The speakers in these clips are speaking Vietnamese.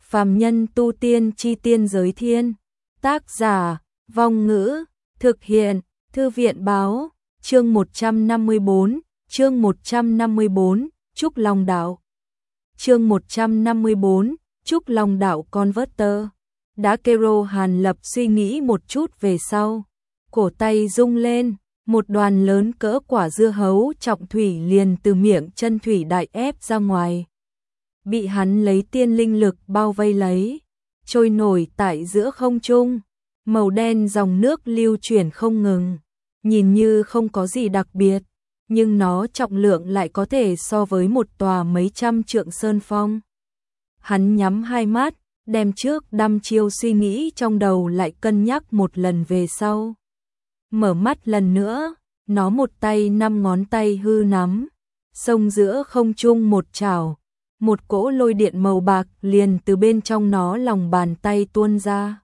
Phàm nhân tu tiên chi tiên giới thiên. Tác giả, Vong Ngữ, thực hiện, Thư viện báo, chương 154, Trúc Long Đạo. Chương 154, Trúc Long Đạo Converter. Đã kêu Hàn Lập suy nghĩ một chút về sau. Cổ tay rung lên, một đoàn lớn cỡ quả dưa hấu trọng thủy liền từ miệng chân thủy đại ép ra ngoài. Bị hắn lấy tiên linh lực bao vây lấy, trôi nổi tại giữa không trung, màu đen dòng nước lưu chuyển không ngừng, nhìn như không có gì đặc biệt, nhưng nó trọng lượng lại có thể so với một tòa mấy trăm trượng sơn phong. Hắn nhắm hai mắt, đem trước đăm chiêu suy nghĩ trong đầu lại cân nhắc một lần về sau. Mở mắt lần nữa, nó một tay 5 ngón tay hư nắm, xông giữa không trung một chảo. Một cỗ lôi điện màu bạc liền từ bên trong nó lòng bàn tay tuôn ra,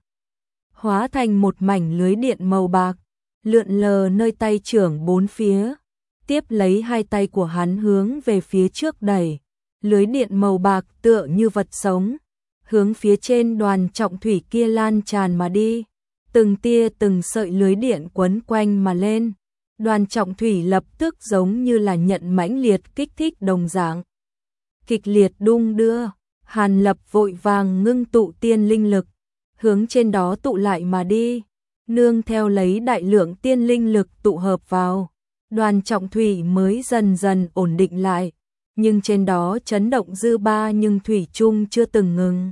hóa thành một mảnh lưới điện màu bạc, lượn lờ nơi tay trưởng bốn phía, tiếp lấy hai tay của hắn hướng về phía trước đẩy, lưới điện màu bạc tựa như vật sống, hướng phía trên đoàn trọng thủy kia lan tràn mà đi, từng tia từng sợi lưới điện quấn quanh mà lên, đoàn trọng thủy lập tức giống như là nhận mãnh liệt kích thích đồng dạng. Kịch liệt đung đưa, Hàn Lập vội vàng ngưng tụ tiên linh lực, hướng trên đó tụ lại mà đi, nương theo lấy đại lượng tiên linh lực tụ hợp vào, đoàn trọng thủy mới dần dần ổn định lại, nhưng trên đó chấn động dư ba nhưng thủy chung chưa từng ngừng.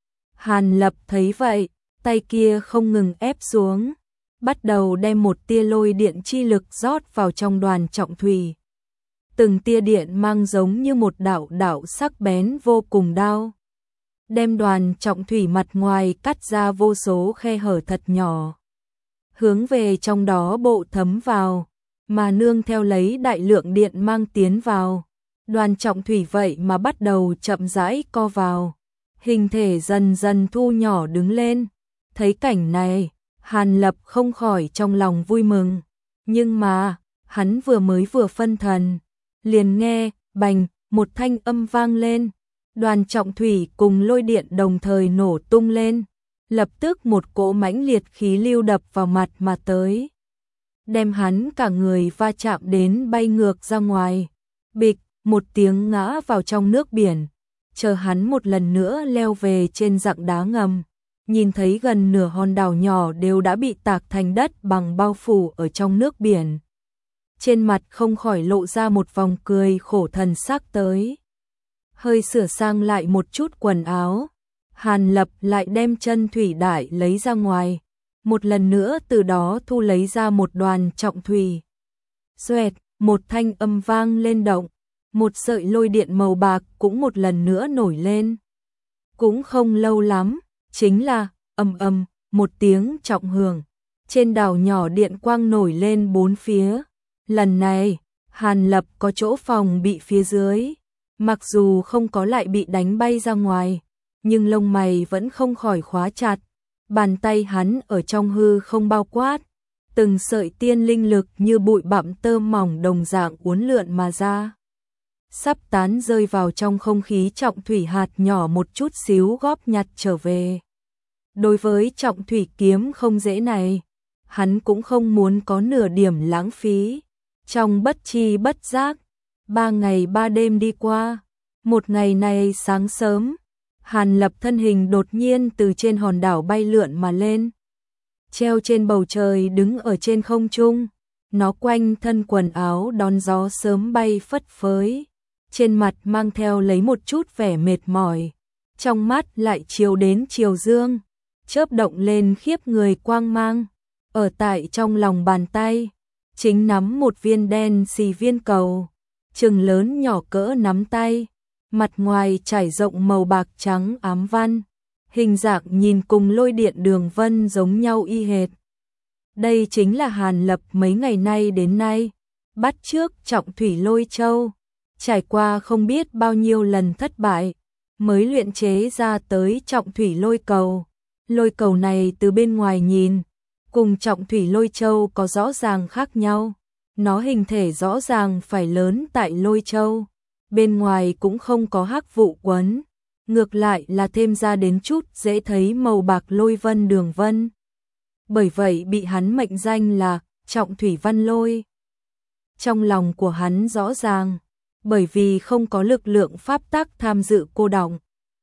Hàn Lập thấy vậy, tay kia không ngừng ép xuống, bắt đầu đem một tia lôi điện chi lực rót vào trong đoàn trọng thủy. Từng tia điện mang giống như một đạo đạo sắc bén vô cùng đao, đem đoàn trọng thủy mặt ngoài cắt ra vô số khe hở thật nhỏ, hướng về trong đó bộ thấm vào, mà nương theo lấy đại lượng điện mang tiến vào, đoàn trọng thủy vậy mà bắt đầu chậm rãi co vào, hình thể dần dần thu nhỏ đứng lên. Thấy cảnh này, Hàn Lập không khỏi trong lòng vui mừng, nhưng mà hắn vừa phân thần, liền nghe, bành, một thanh âm vang lên, đoàn trọng thủy cùng lôi điện đồng thời nổ tung lên, lập tức một cỗ mãnh liệt khí lưu đập vào mặt mà tới, đem hắn cả người va chạm đến bay ngược ra ngoài, bịch, một tiếng ngã vào trong nước biển, chờ hắn một lần nữa leo về trên dặng đá ngầm, nhìn thấy gần nửa hòn đảo nhỏ đều đã bị tạc thành đất bằng bao phủ ở trong nước biển. Trên mặt không khỏi lộ ra một vòng cười khổ thần sắc tới. Hơi sửa sang lại một chút quần áo, Hàn Lập lại đem chân thủy đại lấy ra ngoài, một lần nữa từ đó thu lấy ra một đoàn trọng thủy. Xoẹt, một thanh âm vang lên động, một sợi lôi điện màu bạc cũng một lần nữa nổi lên. Cũng không lâu lắm, chính là ầm, một tiếng trọng hưởng, trên đảo nhỏ điện quang nổi lên bốn phía. Lần này, Hàn Lập có chỗ phòng bị phía dưới, mặc dù không có lại bị đánh bay ra ngoài, nhưng lông mày vẫn không khỏi khóa chặt, bàn tay hắn ở trong hư không bao quát, từng sợi tiên linh lực như bụi bặm tơ mỏng đồng dạng uốn lượn mà ra, sắp tán rơi vào trong không khí trọng thủy hạt nhỏ một chút xíu góp nhặt trở về. Đối với trọng thủy kiếm không dễ này, hắn cũng không muốn có nửa điểm lãng phí. Trong bất chi bất giác, 3 ngày 3 đêm đi qua, một ngày này sáng sớm, Hàn Lập thân hình đột nhiên từ trên hòn đảo bay lượn mà lên, treo trên bầu trời đứng ở trên không trung, nó quanh thân quần áo đón gió sớm bay phất phới, trên mặt mang theo lấy một chút vẻ mệt mỏi, trong mắt lại chiếu đến chiều dương, chớp động lên khiếp người quang mang, ở tại trong lòng bàn tay chính nắm một viên đen xì viên cầu, chừng lớn nhỏ cỡ nắm tay, mặt ngoài trải rộng màu bạc trắng ám văn, hình dạng nhìn cùng lôi điện đường vân giống nhau y hệt. Đây chính là Hàn Lập mấy ngày nay đến nay bắt chước trọng thủy lôi châu, trải qua không biết bao nhiêu lần thất bại, mới luyện chế ra tới trọng thủy lôi cầu. Lôi cầu này từ bên ngoài nhìn, cùng trọng thủy lôi châu có rõ ràng khác nhau, nó hình thể rõ ràng phải lớn tại lôi châu, bên ngoài cũng không có hắc vụ quấn, ngược lại là thêm ra đến chút dễ thấy màu bạc lôi vân đường vân. Bởi vậy bị hắn mệnh danh là Trọng Thủy Văn Lôi. Trong lòng của hắn rõ ràng, bởi vì không có lực lượng pháp tắc tham dự cô đọng,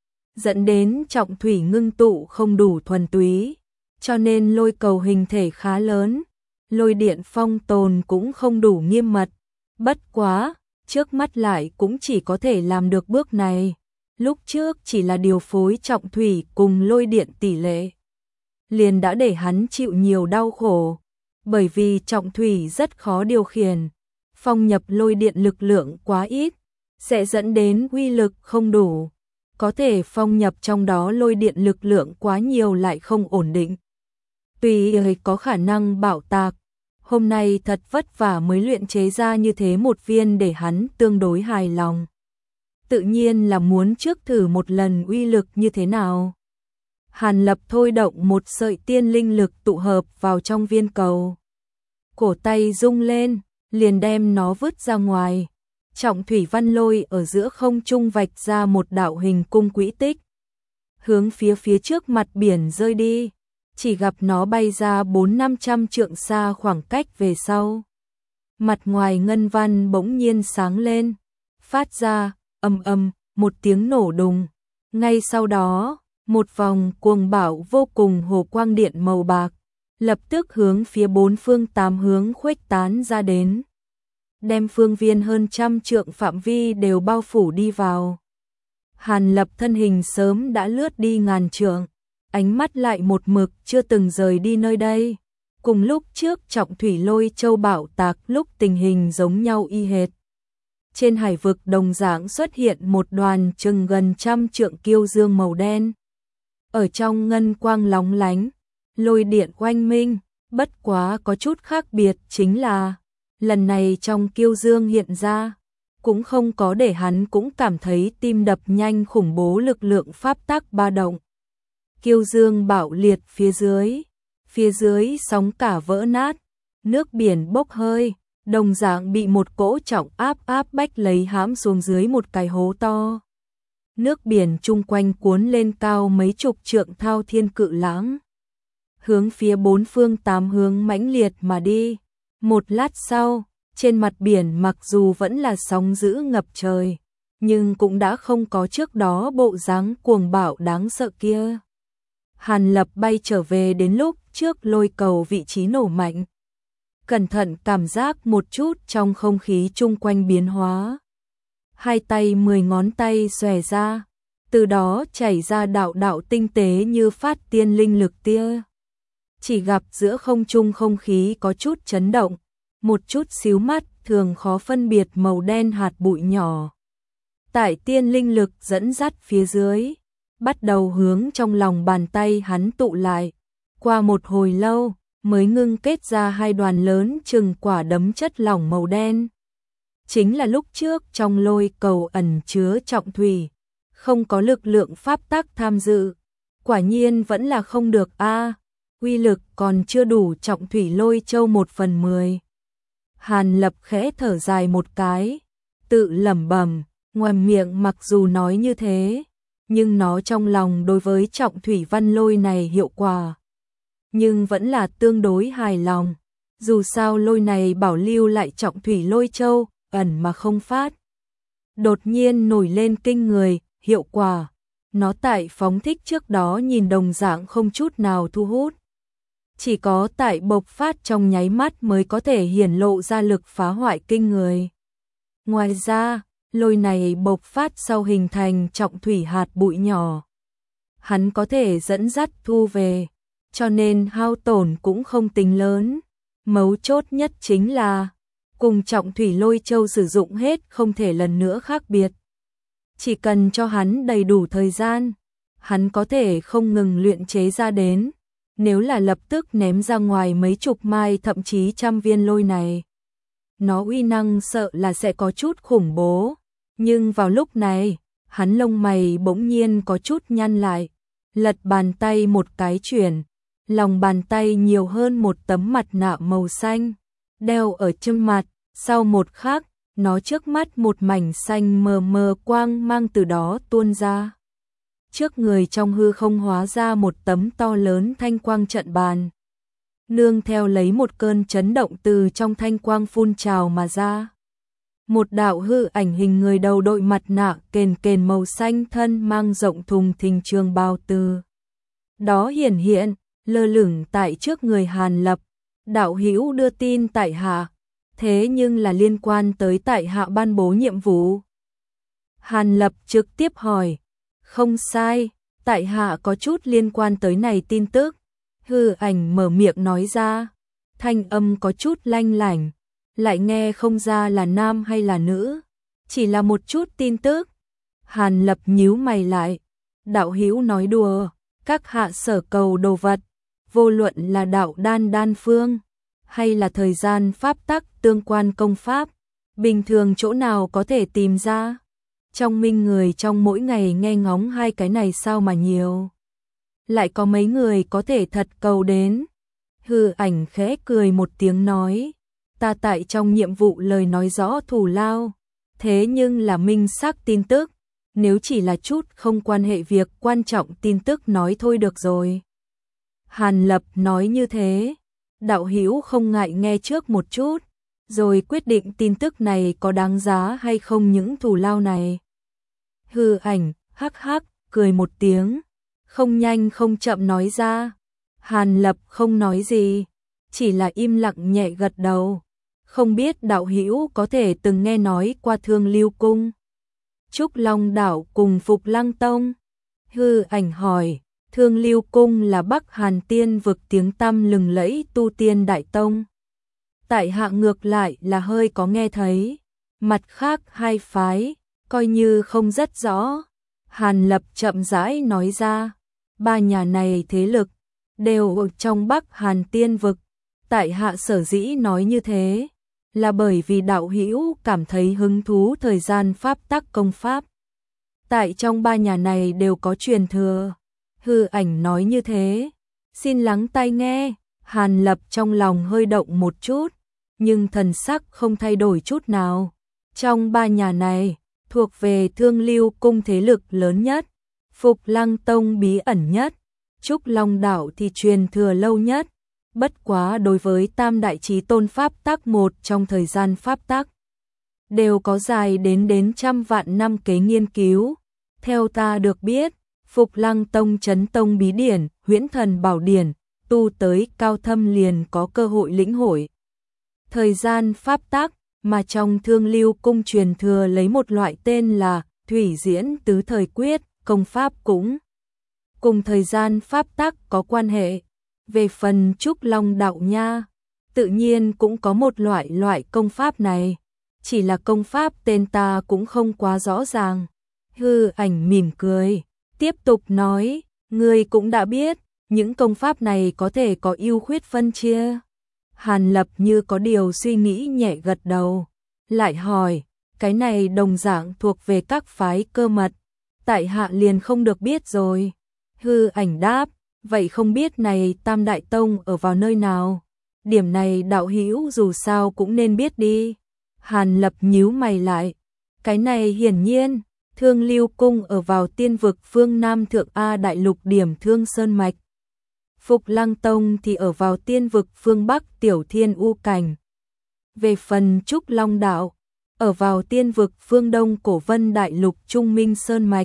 dẫn đến trọng thủy ngưng tụ không đủ thuần túy, cho nên lôi cầu hình thể khá lớn, lôi điện phong tồn cũng không đủ nghiêm mật. Bất quá, trước mắt lại cũng chỉ có thể làm được bước này. Lúc trước chỉ là điều phối trọng thủy cùng lôi điện tỷ lệ, liền đã để hắn chịu nhiều đau khổ, bởi vì trọng thủy rất khó điều khiển, phong nhập lôi điện lực lượng quá ít, sẽ dẫn đến uy lực không đủ, có thể phong nhập trong đó lôi điện lực lượng quá nhiều lại không ổn định. Tuy có khả năng bạo tạc, hôm nay thật vất vả mới luyện chế ra như thế một viên để hắn tương đối hài lòng. Tự nhiên là muốn trước thử một lần uy lực như thế nào. Hàn Lập thôi động một sợi tiên linh lực tụ hợp vào trong viên cầu. Cổ tay rung lên, liền đem nó vứt ra ngoài. Trọng thủy văn lôi ở giữa không trung vạch ra một đạo hình cung quỹ tích, hướng phía trước mặt biển rơi đi, chỉ gặp nó bay ra 400-500 trượng xa khoảng cách về sau. Mặt ngoài ngân văn bỗng nhiên sáng lên, phát ra ầm ầm một tiếng nổ đùng. Ngay sau đó, một vòng cuồng bạo vô cùng hồ quang điện màu bạc lập tức hướng phía bốn phương tám hướng khuếch tán ra đến, đem phương viên hơn 100 trượng phạm vi đều bao phủ đi vào. Hàn Lập thân hình sớm đã lướt đi ngàn trượng, ánh mắt lại một mực chưa từng rời đi nơi đây. Cùng lúc trước trọng thủy lôi châu bạo tạc lúc tình hình giống nhau y hệt. Trên hải vực đồng dạng xuất hiện một đoàn chừng gần 100 trượng kiêu dương màu đen. Ở trong ngân quang lóng lánh, lôi điện oanh minh, bất quá có chút khác biệt chính là lần này trong kiêu dương hiện ra, cũng không có để hắn cũng cảm thấy tim đập nhanh khủng bố lực lượng pháp tắc ba động. Kiêu dương bạo liệt phía dưới sóng cả vỡ nát, nước biển bốc hơi, đồng dạng bị một cỗ trọng áp bách lấy hãm xuống dưới một cái hố to. Nước biển chung quanh cuốn lên cao mấy chục trượng thao thiên cự lãng, hướng phía bốn phương tám hướng mãnh liệt mà đi. Một lát sau, trên mặt biển mặc dù vẫn là sóng dữ ngập trời, nhưng cũng đã không có trước đó bộ dáng cuồng bạo đáng sợ kia. Hàn Lập bay trở về đến lúc trước lôi cầu vị trí nổ mạnh. Cẩn thận cảm giác một chút trong không khí chung quanh biến hóa. Hai tay 10 ngón tay xòe ra, từ đó chảy ra đạo đạo tinh tế như phát tiên linh lực tia. Chỉ gặp giữa không trung không khí có chút chấn động, một chút xíu mắt thường khó phân biệt màu đen hạt bụi nhỏ. Tại tiên linh lực dẫn dắt phía dưới, bắt đầu hướng trong lòng bàn tay hắn tụ lại. Qua một hồi lâu, mới ngưng kết ra hai đoàn lớn chừng quả đấm chất lỏng màu đen. Chính là lúc trước trong lôi cầu ẩn chứa trọng thủy, không có lực lượng pháp tắc tham dự. Quả nhiên vẫn là không được a, uy lực còn chưa đủ trọng thủy lôi châu 1/10. Hàn Lập khẽ thở dài một cái, tự lẩm bẩm, ngoài miệng mặc dù nói như thế, nhưng nó trong lòng đối với trọng thủy văn lôi này hiệu quả, nhưng vẫn là tương đối hài lòng. Dù sao lôi này bảo lưu lại trọng thủy lôi châu, ẩn mà không phát. Đột nhiên nổi lên kinh người, hiệu quả. Nó tại phóng thích trước đó nhìn đồng dạng không chút nào thu hút. Chỉ có tại bộc phát trong nháy mắt mới có thể hiển lộ ra lực phá hoại kinh người. Ngoài ra, lôi này bộc phát sau hình thành trọng thủy hạt bụi nhỏ. Hắn có thể dẫn dắt thu về, cho nên hao tổn cũng không tính lớn. Mấu chốt nhất chính là, cùng trọng thủy lôi châu sử dụng hết không thể lần nữa khác biệt. Chỉ cần cho hắn đầy đủ thời gian, hắn có thể không ngừng luyện chế ra đến. Nếu là lập tức ném ra ngoài mấy chục mai thậm chí 100 viên lôi này, nó uy năng sợ là sẽ có chút khủng bố. Nhưng vào lúc này, hắn lông mày bỗng nhiên có chút nhăn lại, lật bàn tay một cái chuyển, lòng bàn tay nhiều hơn một tấm mặt nạ màu xanh, đeo ở trên mặt, sau một khắc, nó trước mắt một mảnh xanh mờ mờ quang mang từ đó tuôn ra. trước người trong hư không hóa ra một tấm to lớn thanh quang trận bàn. Nương theo lấy một cơn chấn động từ trong thanh quang phun trào mà ra. Một đạo hư ảnh hình người đầu đội mặt nạ kền kền màu xanh thân mang rộng thùng thình trường bào từ đó hiển hiện, lơ lửng tại trước người Hàn Lập. Đạo hữu đưa tin tại hạ, thế nhưng là liên quan tới tại hạ ban bố nhiệm vụ. Hàn Lập trực tiếp hỏi, không sai, tại hạ có chút liên quan tới này tin tức. Hư ảnh mở miệng nói ra, thanh âm có chút lanh lảnh, lại nghe không ra là nam hay là nữ, chỉ là một chút tin tức. Hàn Lập nhíu mày lại, đạo hữu nói đùa, các hạ sở cầu đồ vật, vô luận là đạo đan phương, hay là thời gian pháp tắc tương quan công pháp, bình thường chỗ nào có thể tìm ra. Trong minh người trong mỗi ngày nghe ngóng hai cái này sao mà nhiều. Lại có mấy người có thể thật cầu đến. Hư ảnh khẽ cười một tiếng nói, ta tại trong nhiệm vụ lời nói rõ thù lao, thế nhưng là minh xác tin tức, nếu chỉ là chút không quan hệ việc quan trọng tin tức nói thôi được rồi. Hàn Lập nói như thế, đạo hữu không ngại nghe trước một chút, rồi quyết định tin tức này có đáng giá hay không những thù lao này. Hư ảnh, hắc hắc, cười một tiếng, không nhanh không chậm nói ra. Hàn Lập không nói gì, chỉ là im lặng nhẹ gật đầu. Không biết đạo hữu có thể từng nghe nói qua Thương Lưu Cung, Trúc Long Đảo cùng Phục Lăng Tông. Hư ảnh hỏi, Thương Lưu Cung là Bắc Hàn Tiên vực tiếng tăm lừng lẫy tu tiên đại tông. Tại hạ ngược lại là hơi có nghe thấy, mặt khác hai phái, coi như không rất rõ. Hàn Lập chậm rãi nói ra, ba nhà này thế lực, đều ở trong Bắc Hàn Tiên vực. Tại hạ sở dĩ nói như thế, là bởi vì đạo hữu cảm thấy hứng thú thời gian pháp tắc công pháp. Tại trong ba nhà này đều có truyền thừa. Hư ảnh nói như thế, xin lắng tai nghe. Hàn Lập trong lòng hơi động một chút, nhưng thần sắc không thay đổi chút nào. Trong ba nhà này, thuộc về Thương Lưu Cung thế lực lớn nhất, Phục Lăng Tông bí ẩn nhất, Trúc Long Đảo thì truyền thừa lâu nhất. Bất quá đối với tam đại chí tôn pháp tắc một trong thời gian pháp tắc, đều có dài đến trăm vạn năm kế nghiên cứu. Theo ta được biết, Phục Lăng Tông Chấn Tông bí điển, Huyễn Thần Bảo Điển, tu tới cao thâm liền có cơ hội lĩnh hội thời gian pháp tắc, mà trong Thương Lưu Cung truyền thừa lấy một loại tên là Thủy Diễn Tứ Thời Quyết, công pháp cũng cùng thời gian pháp tắc có quan hệ. Về phần Trúc Long Đạo nha, tự nhiên cũng có một loại công pháp này, chỉ là công pháp tên ta cũng không quá rõ ràng. Hư ảnh mỉm cười, tiếp tục nói, ngươi cũng đã biết, những công pháp này có thể có ưu khuyết phân chia. Hàn Lập như có điều suy nghĩ nhẹ gật đầu, lại hỏi, cái này đồng dạng thuộc về các phái cơ mật, tại hạ liền không được biết rồi. Hư ảnh đáp, vậy không biết này Tam Đại Tông ở vào nơi nào? Điểm này đạo hữu dù sao cũng nên biết đi. Hàn Lập nhíu mày lại, cái này hiển nhiên, Thương Lưu Cung ở vào tiên vực phương Nam Thượng A Đại Lục điểm Thương Sơn Mạch. Phục Lăng Tông thì ở vào tiên vực phương Bắc Tiểu Thiên U Cảnh. Về phần Trúc Long Đạo, ở vào tiên vực phương Đông Cổ Vân Đại Lục Trung Minh Sơn Mạch.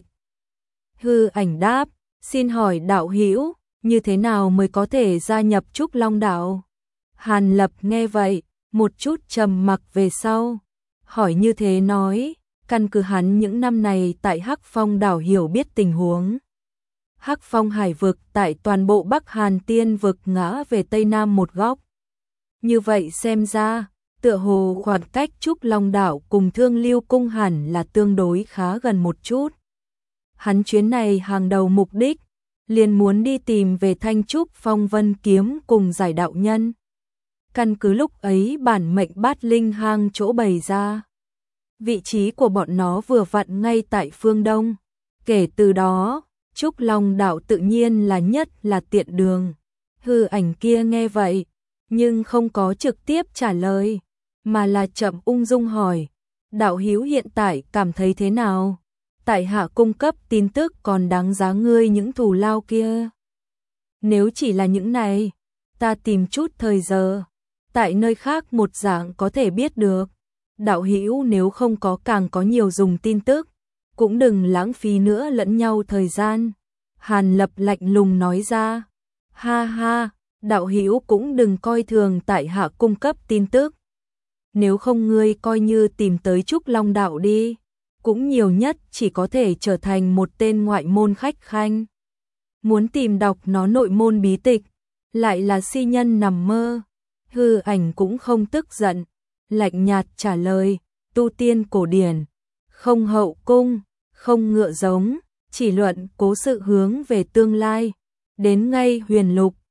Hư ảnh đáp, xin hỏi đạo hữu, như thế nào mới có thể gia nhập Trúc Long Đạo? Hàn Lập nghe vậy, một chút trầm mặc về sau, hỏi như thế nói, căn cứ hắn những năm này tại Hắc Phong đảo hiểu biết tình huống. Hắc Phong hải vực tại toàn bộ Bắc Hàn Tiên vực ngã về Tây Nam một góc. Như vậy xem ra, tựa hồ khoảng cách Trúc Long Đảo cùng Thương Lưu Cung hẳn là tương đối khá gần một chút. Hắn chuyến này hàng đầu mục đích, liền muốn đi tìm về Thanh Trúc Phong Vân Kiếm cùng giải đạo nhân. Căn cứ lúc ấy bản mệnh bát linh hang chỗ bày ra, vị trí của bọn nó vừa vặn ngay tại phương Đông. Kể từ đó, Trúc Long Đảo tự nhiên là nhất là tiện đường. Hư ảnh kia nghe vậy, nhưng không có trực tiếp trả lời, mà là chậm ung dung hỏi, đạo hữu hiện tại cảm thấy thế nào? tại hạ cung cấp tin tức còn đáng giá ngươi những thù lao kia. Nếu chỉ là những này, ta tìm chút thời giờ, tại nơi khác một dạng có thể biết được. Đạo hữu nếu không có càng có nhiều dùng tin tức, cũng đừng lãng phí nữa lẫn nhau thời gian. Hàn Lập lạnh lùng nói ra. Ha ha, đạo hữu cũng đừng coi thường tại hạ cung cấp tin tức. Nếu không ngươi coi như tìm tới Trúc Long đạo đi, cũng nhiều nhất chỉ có thể trở thành một tên ngoại môn khách khanh. Muốn tìm đọc nó nội môn bí tịch, lại là si nhân nằm mơ. Hư Ảnh cũng không tức giận, lạnh nhạt trả lời, tu tiên cổ điển, không hậu cung, không ngựa giống, chỉ luận cố sự hướng về tương lai, đến ngay huyền lục,